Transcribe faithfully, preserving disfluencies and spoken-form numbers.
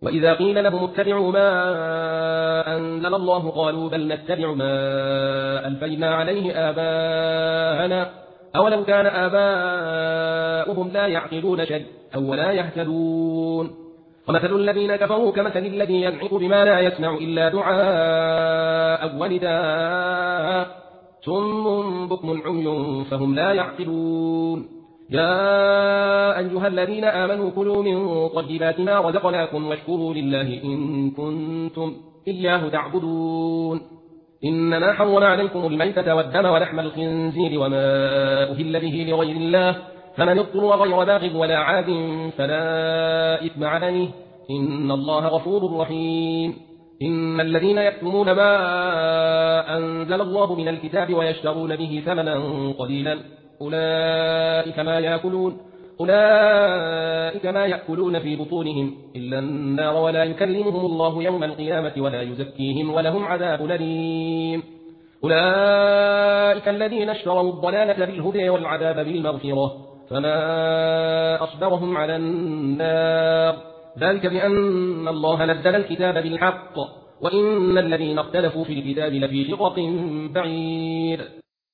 وإذا قيل لهم اتبعوا ما أنزل الله قالوا بل نتبع ما ألفينا عليه آباءنا أولو كان آباؤهم لا يعقلون شيئا أو لا يهتدون ومثل الذين كفروا كمثل الذي ينعق بما لا يسمع إلا دعاء ونداء صم بكم عمي فهم لا يعقلون يا أيها الذين آمنوا كلوا من طيبات ما رزقناكم واشكروا لله إن كنتم إياه تعبدون إنما حرم عليكم الميتة والدم ولحم الخنزير وما أهل به لغير الله فمن اضطر غير باغ ولا عاد فلا إثم عليه إن الله غفور رحيم إن الذين يكتمون ما أنزل الله من الكتاب ويشترون به ثمنا قليلا أولئك ما يأكلون أولئك ما يأكلون في بطونهم إلا النار ولا يكلمهم الله يوم القيامة ولا يزكيهم ولهم عذاب أليم أولئك الذين اشتروا الضلالة بالهدى والعذاب بالمغفرة فما أصبرهم على النار ذلك بأن الله نزل الكتاب بالحق وإن الذين اختلفوا في الكتاب لفي شقق بعيد